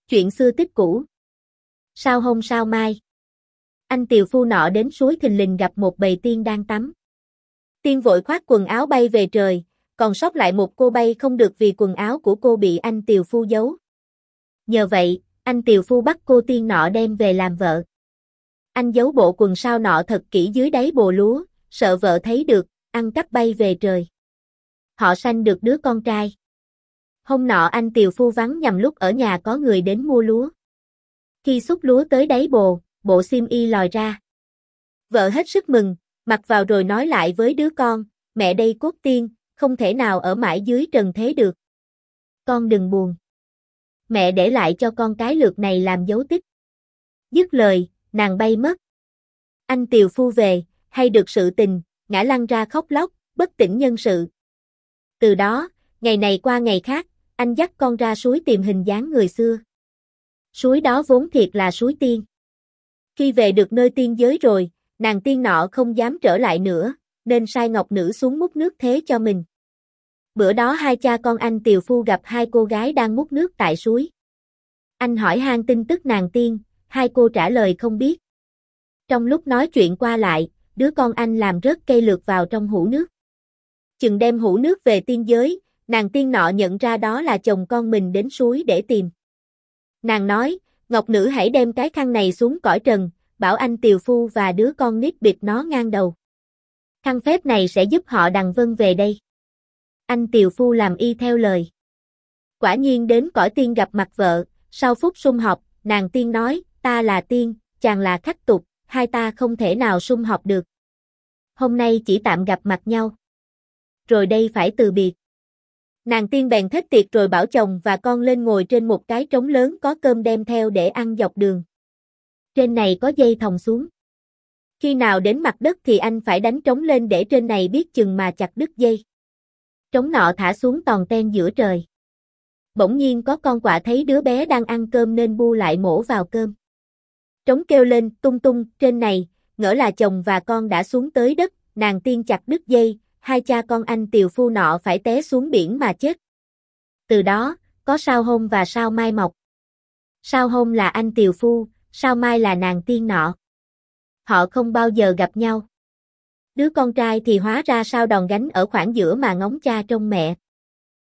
Chuyện xưa tích cũ. Sao hông sao mai. Anh tiều phu nọ đến suối thình lình gặp một bầy tiên đang tắm. Tiên vội khoác quần áo bay về trời, còn sót lại một cô bay không được vì quần áo của cô bị anh tiều phu giấu. Nhờ vậy, anh tiều phu bắt cô tiên nọ đem về làm vợ. Anh giấu bộ quần sao nọ thật kỹ dưới đáy bồ lúa, sợ vợ thấy được, ăn cắp bay về trời. Họ sanh được đứa con trai. Hôm nọ anh tiều phu vắng nhằm lúc ở nhà có người đến mua lúa. Khi xúc lúa tới đáy bồ, bộ xiêm y lòi ra. Vợ hết sức mừng, mặc vào rồi nói lại với đứa con, mẹ đây cốt tiên, không thể nào ở mãi dưới trần thế được. Con đừng buồn. Mẹ để lại cho con cái lược này làm dấu tích. Dứt lời, nàng bay mất. Anh tiều phu về, hay được sự tình, ngã lăn ra khóc lóc, bất tỉnh nhân sự. Từ đó, ngày này qua ngày khác, anh dắt con ra suối tìm hình dáng người xưa. Suối đó vốn thiệt là suối tiên. Khi về được nơi tiên giới rồi, nàng tiên nọ không dám trở lại nữa, nên sai ngọc nữ xuống múc nước thế cho mình. Bữa đó hai cha con anh tiều phu gặp hai cô gái đang múc nước tại suối. Anh hỏi han tin tức nàng tiên, hai cô trả lời không biết. Trong lúc nói chuyện qua lại, đứa con anh làm rớt cây lược vào trong hũ nước. Chừng đem hũ nước về tiên giới, nàng tiên nọ nhận ra đó là chồng con mình đến suối để tìm. Nàng nói, ngọc nữ hãy đem cái khăn này xuống cõi trần, bảo anh tiều phu và đứa con nít bịt nó ngang đầu. Khăn phép này sẽ giúp họ đằng vân về đây. Anh tiều phu làm y theo lời. Quả nhiên đến cõi tiên gặp mặt vợ, sau phút sum họp, nàng tiên nói, ta là tiên, chàng là khách tục, hai ta không thể nào sum họp được. Hôm nay chỉ tạm gặp mặt nhau. Rồi đây phải từ biệt. Nàng tiên bèn thết tiệc rồi bảo chồng và con lên ngồi trên một cái trống lớn có cơm đem theo để ăn dọc đường. Trên này có dây thòng xuống. Khi nào đến mặt đất thì anh phải đánh trống lên để trên này biết chừng mà chặt đứt dây. Trống nọ thả xuống tòn ten giữa trời. Bỗng nhiên có con quạ thấy đứa bé đang ăn cơm nên bu lại mổ vào cơm. Trống kêu lên tung tung trên này, ngỡ là chồng và con đã xuống tới đất, nàng tiên chặt đứt dây, hai cha con anh tiều phu nọ phải té xuống biển mà chết. Từ đó, có sao hông và sao mai mọc. Sao hông là anh tiều phu, sao mai là nàng tiên nọ. Họ không bao giờ gặp nhau. Đứa con trai thì hóa ra sao đòn gánh ở khoảng giữa mà ngóng cha trông mẹ.